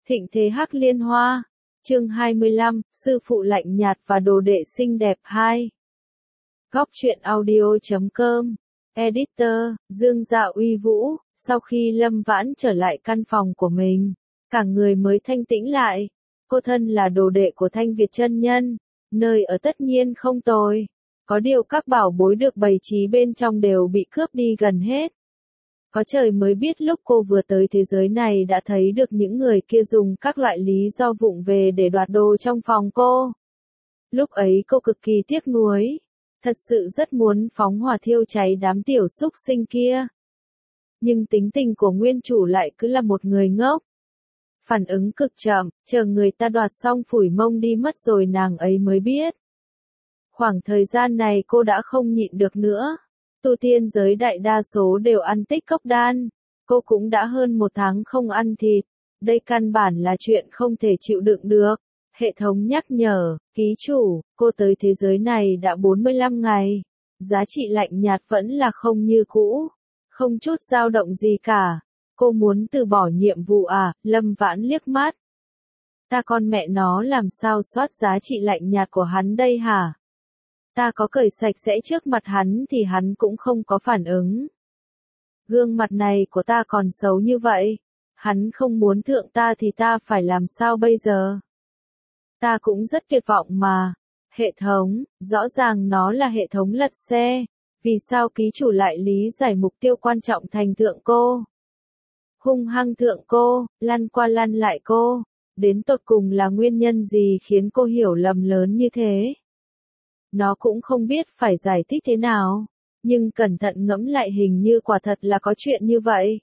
Thịnh thế Hắc Liên Hoa. Chương 25, sư phụ lạnh nhạt và đồ đệ xinh đẹp 2. Góc truyện audio.com. Editor, Dương Dạ Uy Vũ. Sau khi Lâm Vãn trở lại căn phòng của mình, cả người mới thanh tĩnh lại. Cô thân là đồ đệ của Thanh Việt chân nhân, nơi ở tất nhiên không tồi. Có điều các bảo bối được bày trí bên trong đều bị cướp đi gần hết. Có trời mới biết lúc cô vừa tới thế giới này đã thấy được những người kia dùng các loại lý do vụng về để đoạt đồ trong phòng cô. Lúc ấy cô cực kỳ tiếc nuối, thật sự rất muốn phóng hỏa thiêu cháy đám tiểu súc sinh kia. Nhưng tính tình của nguyên chủ lại cứ là một người ngốc. Phản ứng cực chậm, chờ người ta đoạt xong phủi mông đi mất rồi nàng ấy mới biết. Khoảng thời gian này cô đã không nhịn được nữa. Tu tiên giới đại đa số đều ăn tích cốc đan. Cô cũng đã hơn 1 tháng không ăn thịt. Đây căn bản là chuyện không thể chịu đựng được. Hệ thống nhắc nhở, ký chủ, cô tới thế giới này đã 45 ngày. Giá trị lạnh nhạt vẫn là không như cũ. Không chút dao động gì cả. Cô muốn từ bỏ nhiệm vụ à? Lâm Vãn liếc mắt. Ta con mẹ nó làm sao soát giá trị lạnh nhạt của hắn đây hả? Ta có cởi sạch sẽ trước mặt hắn thì hắn cũng không có phản ứng. Gương mặt này của ta còn xấu như vậy. Hắn không muốn thượng ta thì ta phải làm sao bây giờ? Ta cũng rất tuyệt vọng mà. Hệ thống, rõ ràng nó là hệ thống lật xe. Vì sao ký chủ lại lý giải mục tiêu quan trọng thành thượng cô? Hung hăng thượng cô, lăn qua lăn lại cô. Đến tột cùng là nguyên nhân gì khiến cô hiểu lầm lớn như thế? Nó cũng không biết phải giải thích thế nào, nhưng cẩn thận ngẫm lại hình như quả thật là có chuyện như vậy.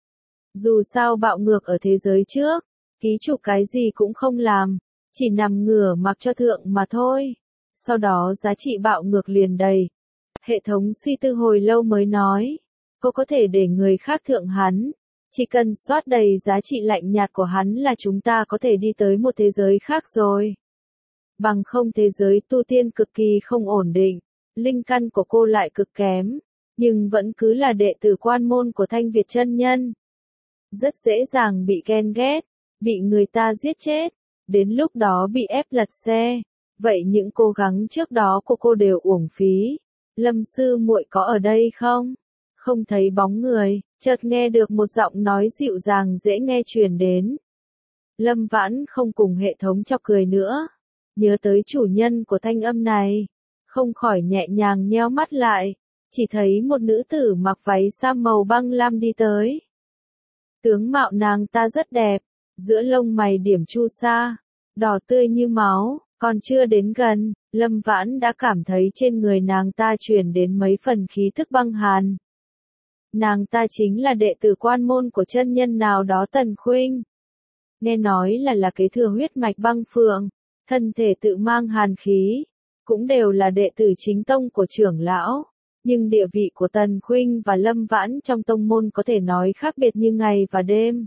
Dù sao bạo ngược ở thế giới trước, ký chủ cái gì cũng không làm, chỉ nằm ngửa mặc cho thượng mà thôi. Sau đó giá trị bạo ngược liền đầy. Hệ thống suy tư hồi lâu mới nói, cô có thể để người khác thượng hắn, chỉ cần soát đầy giá trị lạnh nhạt của hắn là chúng ta có thể đi tới một thế giới khác rồi. Bằng không thế giới tu tiên cực kỳ không ổn định, linh căn của cô lại cực kém, nhưng vẫn cứ là đệ tử quan môn của Thanh Việt chân nhân. Rất dễ dàng bị ghen ghét, bị người ta giết chết, đến lúc đó bị ép lật xe. Vậy những cố gắng trước đó của cô đều uổng phí. Lâm sư muội có ở đây không? Không thấy bóng người, chợt nghe được một giọng nói dịu dàng dễ nghe truyền đến. Lâm Vãn không cùng hệ thống chọc cười nữa. Nhớ tới chủ nhân của thanh âm này, không khỏi nhẹ nhàng nheo mắt lại, chỉ thấy một nữ tử mặc váy sa màu băng lam đi tới. Tướng mạo nàng ta rất đẹp, giữa lông mày điểm chu sa, đỏ tươi như máu, còn chưa đến gần, Lâm Vãn đã cảm thấy trên người nàng ta truyền đến mấy phần khí tức băng hàn. Nàng ta chính là đệ tử quan môn của chân nhân nào đó Tần Khuynh. Nghe nói là kế thừa huyết mạch băng phượng. Thân thể tự mang hàn khí, cũng đều là đệ tử chính tông của trưởng lão, nhưng địa vị của Tần Khuynh và Lâm Vãn trong tông môn có thể nói khác biệt như ngày và đêm.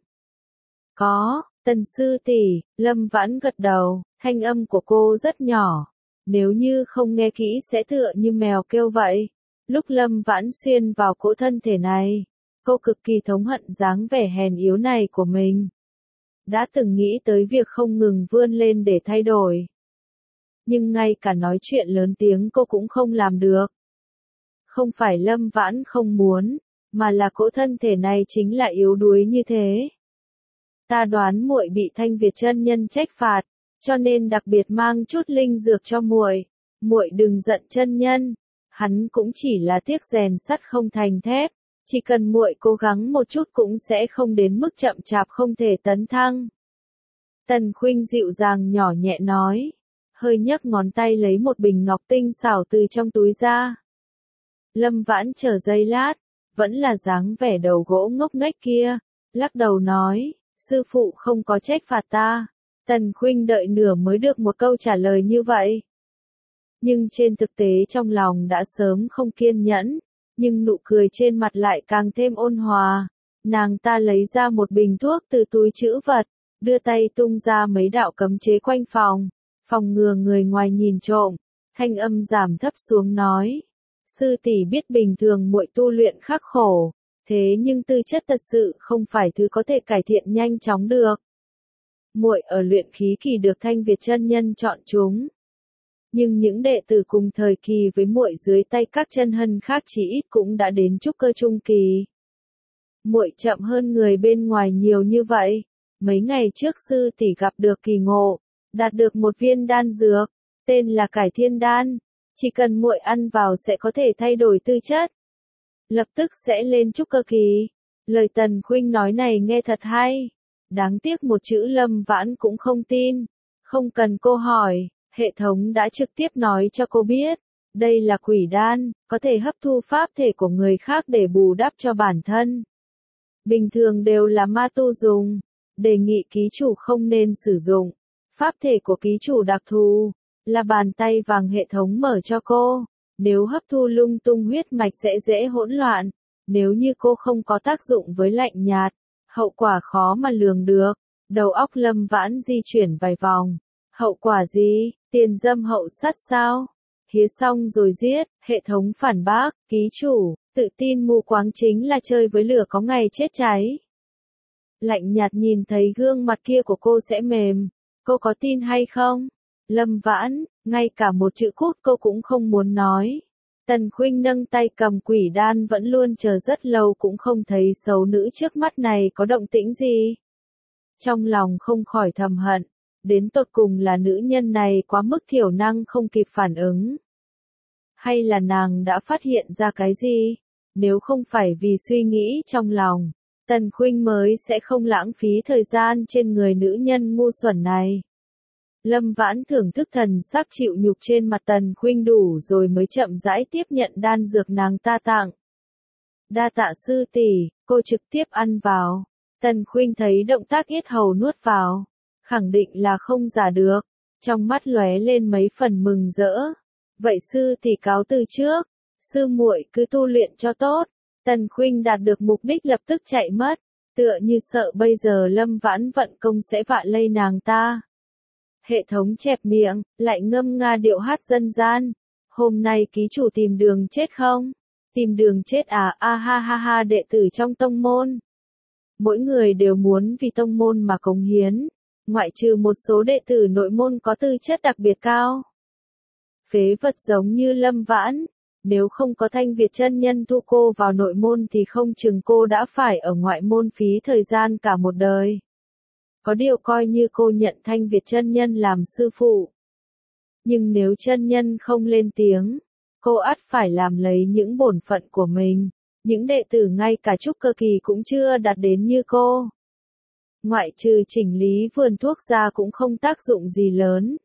Có, Tần sư tỷ, Lâm Vãn gật đầu, thanh âm của cô rất nhỏ, nếu như không nghe kỹ sẽ tựa như mèo kêu vậy. Lúc Lâm Vãn xuyên vào cỗ thân thể này, cô cực kỳ thống hận dáng vẻ hèn yếu này của mình. Đã từng nghĩ tới việc không ngừng vươn lên để thay đổi. Nhưng ngay cả nói chuyện lớn tiếng cô cũng không làm được. Không phải Lâm Vãn không muốn, mà là cỗ thân thể này chính là yếu đuối như thế. Ta đoán muội bị Thanh Việt chân nhân trách phạt, cho nên đặc biệt mang chút linh dược cho muội. Muội đừng giận chân nhân, hắn cũng chỉ là tiếc rèn sắt không thành thép. Chỉ cần muội cố gắng một chút cũng sẽ không đến mức chậm chạp không thể tấn thăng. Tần Khuynh dịu dàng nhỏ nhẹ nói, hơi nhấc ngón tay lấy một bình ngọc tinh xảo từ trong túi ra. Lâm Vãn chờ giây lát, vẫn là dáng vẻ đầu gỗ ngốc nghếch kia, lắc đầu nói, sư phụ không có trách phạt ta. Tần Khuynh đợi nửa mới được một câu trả lời như vậy. Nhưng trên thực tế trong lòng đã sớm không kiên nhẫn. Nhưng nụ cười trên mặt lại càng thêm ôn hòa. Nàng ta lấy ra một bình thuốc từ túi trữ vật, đưa tay tung ra mấy đạo cấm chế quanh phòng, phòng ngừa người ngoài nhìn trộm. Thanh âm giảm thấp xuống nói, sư tỷ biết bình thường muội tu luyện khắc khổ, thế nhưng tư chất thật sự không phải thứ có thể cải thiện nhanh chóng được. muội ở luyện khí kỳ được Thanh Việt chân nhân chọn chúng. Nhưng những đệ tử cùng thời kỳ với muội dưới tay các chân hân khác chỉ ít cũng đã đến trúc cơ trung kỳ. Muội chậm hơn người bên ngoài nhiều như vậy. Mấy ngày trước sư tỷ gặp được kỳ ngộ, đạt được một viên đan dược, tên là Cải Thiên Đan, chỉ cần muội ăn vào sẽ có thể thay đổi tư chất, lập tức sẽ lên trúc cơ kỳ. Lời Tần Khuynh nói này nghe thật hay, đáng tiếc một chữ Lâm Vãn cũng không tin. Không cần cô hỏi, hệ thống đã trực tiếp nói cho cô biết, đây là quỷ đan, có thể hấp thu pháp thể của người khác để bù đắp cho bản thân. Bình thường đều là ma tu dùng, đề nghị ký chủ không nên sử dụng. Pháp thể của ký chủ đặc thù, là bàn tay vàng hệ thống mở cho cô. Nếu hấp thu lung tung huyết mạch sẽ dễ hỗn loạn. Nếu như cô không có tác dụng với lạnh nhạt, hậu quả khó mà lường được. Đầu óc Lâm Vãn di chuyển vài vòng. Hậu quả gì? Tiền dâm hậu sát sao? Hía xong rồi giết, hệ thống phản bác, ký chủ, tự tin mù quáng chính là chơi với lửa có ngày chết cháy. Lạnh nhạt nhìn thấy gương mặt kia của cô sẽ mềm, cô có tin hay không? Lâm Vãn, ngay cả một chữ cút cô cũng không muốn nói. Tần Khuynh nâng tay cầm quỷ đan vẫn luôn chờ rất lâu cũng không thấy xấu nữ trước mắt này có động tĩnh gì. Trong lòng không khỏi thầm hận, đến tột cùng là nữ nhân này quá mức thiểu năng không kịp phản ứng. Hay là nàng đã phát hiện ra cái gì? Nếu không phải vì suy nghĩ trong lòng, Tần Khuynh mới sẽ không lãng phí thời gian trên người nữ nhân ngu xuẩn này. Lâm Vãn thưởng thức thần sắc chịu nhục trên mặt Tần Khuynh đủ rồi mới chậm rãi tiếp nhận đan dược nàng ta tặng. Đa tạ sư tỷ, cô trực tiếp ăn vào. Tần Khuynh thấy động tác yết hầu nuốt vào, khẳng định là không giả được, trong mắt lóe lên mấy phần mừng rỡ. Vậy sư tỷ cáo từ trước, sư muội cứ tu luyện cho tốt. Tần Khuynh đạt được mục đích lập tức chạy mất, tựa như sợ bây giờ Lâm Vãn vận công sẽ vạ lây nàng ta. Hệ thống chẹp miệng, lại ngâm nga điệu hát dân gian. Hôm nay ký chủ tìm đường chết không? Tìm đường chết à? A ha ha ha, đệ tử trong tông môn. Mỗi người đều muốn vì tông môn mà cống hiến, ngoại trừ một số đệ tử nội môn có tư chất đặc biệt cao. Phế vật giống như Lâm Vãn, nếu không có Thanh Việt chân nhân thu cô vào nội môn thì không chừng cô đã phải ở ngoại môn phí thời gian cả một đời. Có điều coi như cô nhận Thanh Việt chân nhân làm sư phụ. Nhưng nếu chân nhân không lên tiếng, cô ắt phải làm lấy những bổn phận của mình. Những đệ tử ngay cả trúc cơ kỳ cũng chưa đạt đến như cô. Ngoại trừ chỉnh lý vườn thuốc ra cũng không tác dụng gì lớn.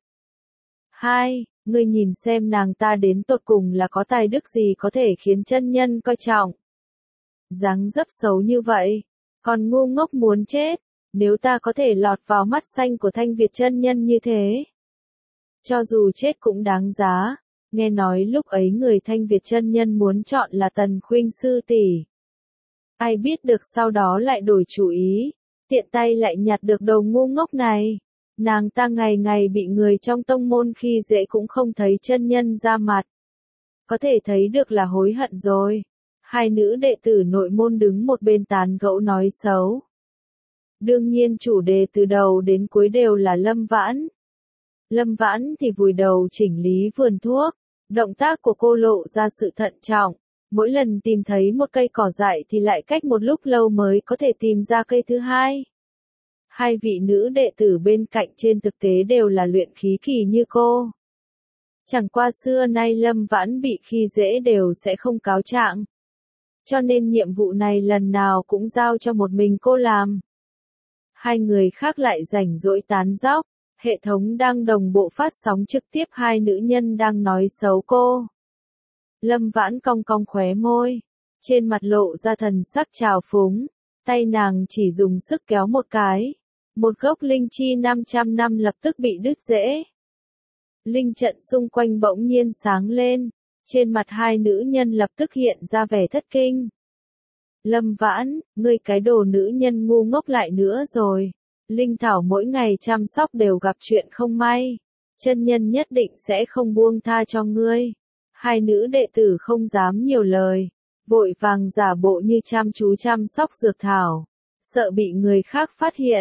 2. Ngươi nhìn xem nàng ta đến tột cùng là có tài đức gì có thể khiến chân nhân coi trọng. Dáng dấp xấu như vậy, còn ngu ngốc muốn chết, nếu ta có thể lọt vào mắt xanh của Thanh Việt chân nhân như thế. Cho dù chết cũng đáng giá, nghe nói lúc ấy người Thanh Việt chân nhân muốn chọn là Tần Khuynh sư tỷ. Ai biết được sau đó lại đổi chủ ý, tiện tay lại nhặt được đầu ngu ngốc này. Nàng ta ngày ngày bị người trong tông môn khi dễ cũng không thấy chân nhân ra mặt. Có thể thấy được là hối hận rồi. Hai nữ đệ tử nội môn đứng một bên tán gẫu nói xấu. Đương nhiên chủ đề từ đầu đến cuối đều là Lâm Vãn. Lâm Vãn thì vùi đầu chỉnh lý vườn thuốc. Động tác của cô lộ ra sự thận trọng. Mỗi lần tìm thấy một cây cỏ dại thì lại cách một lúc lâu mới có thể tìm ra cây thứ hai. Hai vị nữ đệ tử bên cạnh trên thực tế đều là luyện khí kỳ như cô. Chẳng qua xưa nay Lâm Vãn bị khi dễ đều sẽ không cáo trạng. Cho nên nhiệm vụ này lần nào cũng giao cho một mình cô làm. Hai người khác lại rảnh rỗi tán dóc. Hệ thống đang đồng bộ phát sóng trực tiếp hai nữ nhân đang nói xấu cô. Lâm Vãn cong cong khóe môi, trên mặt lộ ra thần sắc trào phúng, tay nàng chỉ dùng sức kéo một cái. Một gốc linh chi 500 năm lập tức bị đứt rễ. Linh trận xung quanh bỗng nhiên sáng lên, trên mặt hai nữ nhân lập tức hiện ra vẻ thất kinh. Lâm Vãn, ngươi cái đồ nữ nhân ngu ngốc lại nữa rồi. Linh thảo mỗi ngày chăm sóc đều gặp chuyện không may. Chân nhân nhất định sẽ không buông tha cho ngươi. Hai nữ đệ tử không dám nhiều lời, vội vàng giả bộ như chăm chú chăm sóc dược thảo, sợ bị người khác phát hiện.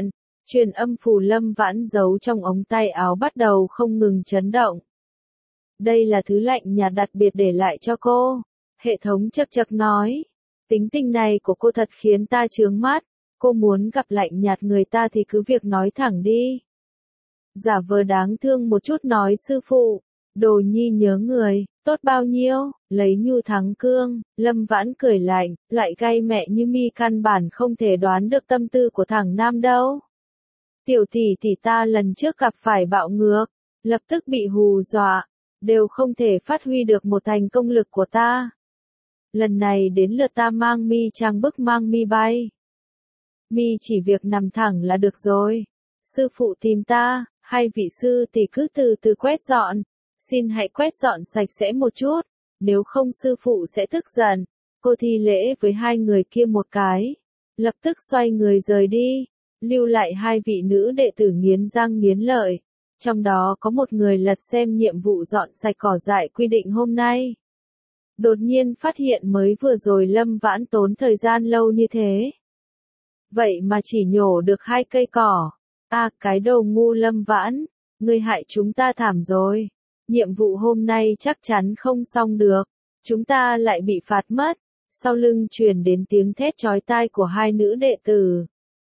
Truyền âm phù Lâm Vãn giấu trong ống tay áo bắt đầu không ngừng chấn động. Đây là thứ lạnh nhạt đặc biệt để lại cho cô. Hệ thống chậc chậc nói. Tính tình này của cô thật khiến ta chướng mắt. Cô muốn gặp lạnh nhạt người ta thì cứ việc nói thẳng đi. Giả vờ đáng thương một chút nói sư phụ. Đồ nhi nhớ người, tốt bao nhiêu, lấy nhu thắng cương. Lâm Vãn cười lạnh, lại gay mẹ như mi căn bản không thể đoán được tâm tư của thằng nam đâu. Tiểu tỷ tỷ ta lần trước gặp phải bạo ngược, lập tức bị hù dọa, đều không thể phát huy được một thành công lực của ta. Lần này đến lượt ta mang mi trang bức mang mi bay. Mi chỉ việc nằm thẳng là được rồi. Sư phụ tìm ta, hay vị sư tỷ cứ từ từ quét dọn. Xin hãy quét dọn sạch sẽ một chút, nếu không sư phụ sẽ tức giận. Cô thi lễ với hai người kia một cái, lập tức xoay người rời đi, lưu lại hai vị nữ đệ tử nghiến răng nghiến lợi. Trong đó có một người lật xem nhiệm vụ dọn sạch cỏ dại quy định hôm nay. Đột nhiên phát hiện mới vừa rồi Lâm Vãn tốn thời gian lâu như thế. Vậy mà chỉ nhổ được 2 cây cỏ. Cái đồ ngu Lâm Vãn, ngươi hại chúng ta thảm rồi. Nhiệm vụ hôm nay chắc chắn không xong được. Chúng ta lại bị phạt mất. Sau lưng truyền đến tiếng thét chói tai của hai nữ đệ tử.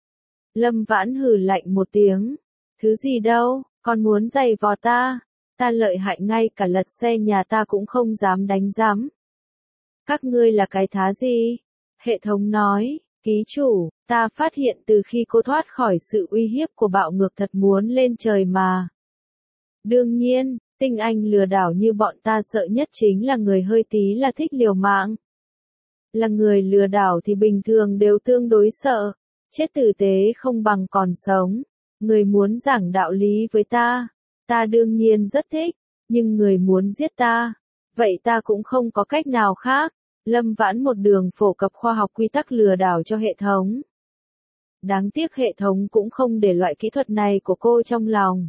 Lâm Vãn hừ lạnh một tiếng. Thứ gì đâu, còn muốn giày vò ta. Ta lợi hại ngay cả lật xe nhà ta cũng không dám đánh giám. Các ngươi là cái thá gì? Hệ thống nói, ký chủ, ta phát hiện từ khi cô thoát khỏi sự uy hiếp của bạo ngược thật muốn lên trời mà. Đương nhiên, tinh anh lừa đảo như bọn ta sợ nhất chính là người hơi tí là thích liều mạng. Là người lừa đảo thì bình thường đều tương đối sợ, chết tử tế không bằng còn sống. Người muốn giảng đạo lý với ta đương nhiên rất thích, nhưng người muốn giết ta, vậy ta cũng không có cách nào khác. Lâm Vãn một đường phổ cập khoa học quy tắc lừa đảo cho hệ thống. Đáng tiếc hệ thống cũng không để loại kỹ thuật này của cô trong lòng.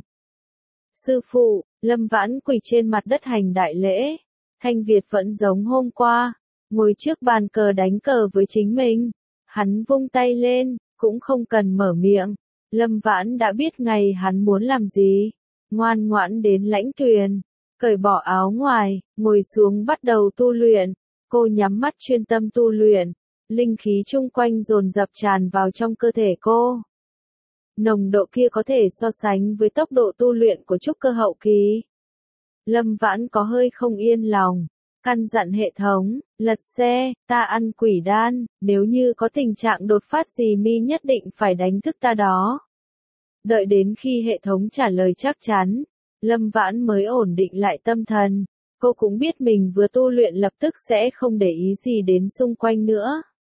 Sư phụ, Lâm Vãn quỳ trên mặt đất hành đại lễ. Thanh Việt vẫn giống hôm qua, ngồi trước bàn cờ đánh cờ với chính mình. Hắn vung tay lên, cũng không cần mở miệng. Lâm Vãn đã biết ngày hắn muốn làm gì. Ngoan ngoãn đến lãnh tuyền, cởi bỏ áo ngoài, ngồi xuống bắt đầu tu luyện. Cô nhắm mắt chuyên tâm tu luyện, linh khí chung quanh dồn dập tràn vào trong cơ thể cô. Nồng độ kia có thể so sánh với tốc độ tu luyện của trúc cơ hậu kỳ. Lâm Vãn có hơi không yên lòng, căn dặn hệ thống, lật xe, ta ăn quỷ đan, nếu như có tình trạng đột phát gì mi nhất định phải đánh thức ta đó. Đợi đến khi hệ thống trả lời chắc chắn, Lâm Vãn mới ổn định lại tâm thần. Cô cũng biết mình vừa tu luyện lập tức sẽ không để ý gì đến xung quanh nữa.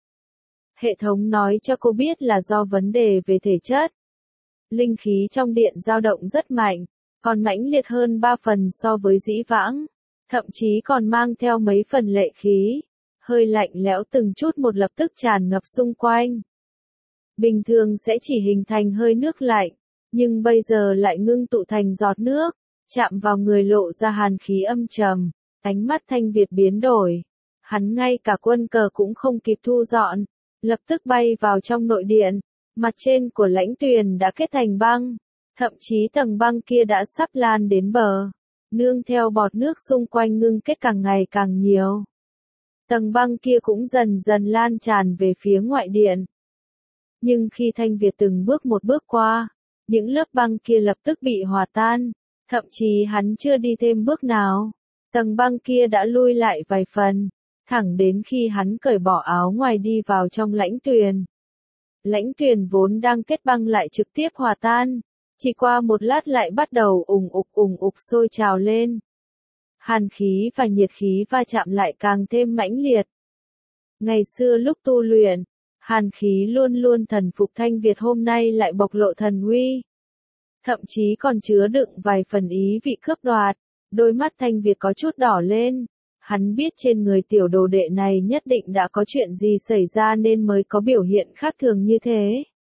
Hệ thống nói cho cô biết là do vấn đề về thể chất. Linh khí trong điện dao động rất mạnh, còn mãnh liệt hơn 3 phần so với dĩ vãng. Thậm chí còn mang theo mấy phần lệ khí. Hơi lạnh lẽo từng chút một lập tức tràn ngập xung quanh. Bình thường sẽ chỉ hình thành hơi nước lạnh, nhưng bây giờ lại ngưng tụ thành giọt nước. Chạm vào người lộ ra hàn khí âm trầm, ánh mắt Thanh Việt biến đổi. Hắn ngay cả quân cờ cũng không kịp thu dọn, lập tức bay vào trong nội điện. Mặt trên của lãnh tuyền đã kết thành băng, thậm chí tầng băng kia đã sắp lan đến bờ, nương theo bọt nước xung quanh ngưng kết càng ngày càng nhiều. Tầng băng kia cũng dần dần lan tràn về phía ngoại điện. Nhưng khi Thanh Việt từng bước một bước qua, những lớp băng kia lập tức bị hòa tan. Thậm chí hắn chưa đi thêm bước nào, tầng băng kia đã lui lại vài phần, thẳng đến khi hắn cởi bỏ áo ngoài đi vào trong lãnh tuyền. Lãnh tuyền vốn đang kết băng lại trực tiếp hòa tan, chỉ qua một lát lại bắt đầu ùng ục sôi trào lên. Hàn khí và nhiệt khí va chạm lại càng thêm mãnh liệt. Ngày xưa lúc tu luyện, hàn khí luôn luôn thần phục Thanh Việt hôm nay lại bộc lộ thần uy. Thậm chí còn chứa đựng vài phần ý vị cướp đoạt, đôi mắt Thanh Việt có chút đỏ lên. Hắn biết trên người tiểu đồ đệ này nhất định đã có chuyện gì xảy ra nên mới có biểu hiện khác thường như thế.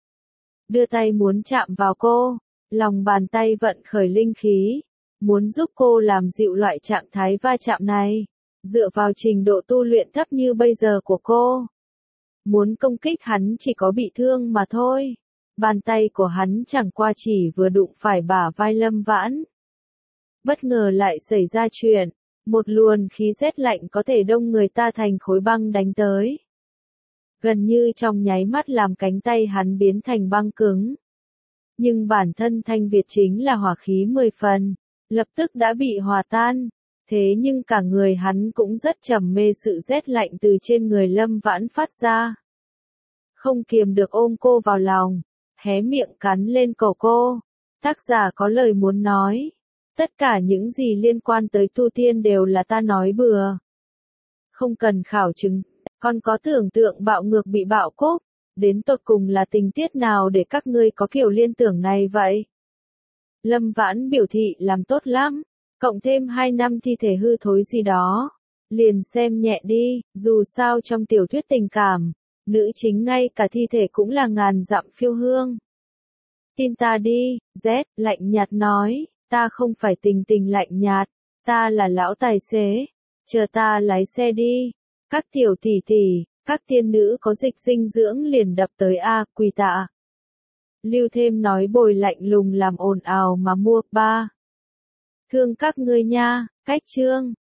Đưa tay muốn chạm vào cô, lòng bàn tay vận khởi linh khí, muốn giúp cô làm dịu loại trạng thái va chạm này, dựa vào trình độ tu luyện thấp như bây giờ của cô. Muốn công kích hắn chỉ có bị thương mà thôi. Bàn tay của hắn chẳng qua chỉ vừa đụng phải bả vai Lâm Vãn. Bất ngờ lại xảy ra chuyện, một luồng khí rét lạnh có thể đông người ta thành khối băng đánh tới. Gần như trong nháy mắt làm cánh tay hắn biến thành băng cứng. Nhưng bản thân Thanh Việt chính là hỏa khí 10 phần, lập tức đã bị hòa tan. Thế nhưng cả người hắn cũng rất trầm mê sự rét lạnh từ trên người Lâm Vãn phát ra. Không kiềm được ôm cô vào lòng, hé miệng cắn lên cổ cô. Tác giả có lời muốn nói. Tất cả những gì liên quan tới tu tiên đều là ta nói bừa. Không cần khảo chứng, con có tưởng tượng bạo ngược bị bạo cốp, đến tột cùng là tình tiết nào để các ngươi có kiểu liên tưởng này vậy? Lâm Vãn biểu thị làm tốt lắm, cộng thêm 2 năm thi thể hư thối gì đó. Liền xem nhẹ đi, dù sao trong tiểu thuyết tình cảm, nữ chính ngay cả thi thể cũng là ngàn dặm phiêu hương. Tin ta đi, Z, lạnh nhạt nói, ta không phải tình lạnh nhạt, ta là lão tài xế, chờ ta lái xe đi. Các tiểu tỷ tỷ, các tiên nữ có dịch dinh dưỡng liền đập tới A, quỳ tạ. Lưu Thêm nói bồi lạnh lùng làm ồn ào mà mua ba. Thương các ngươi nha, cách chương.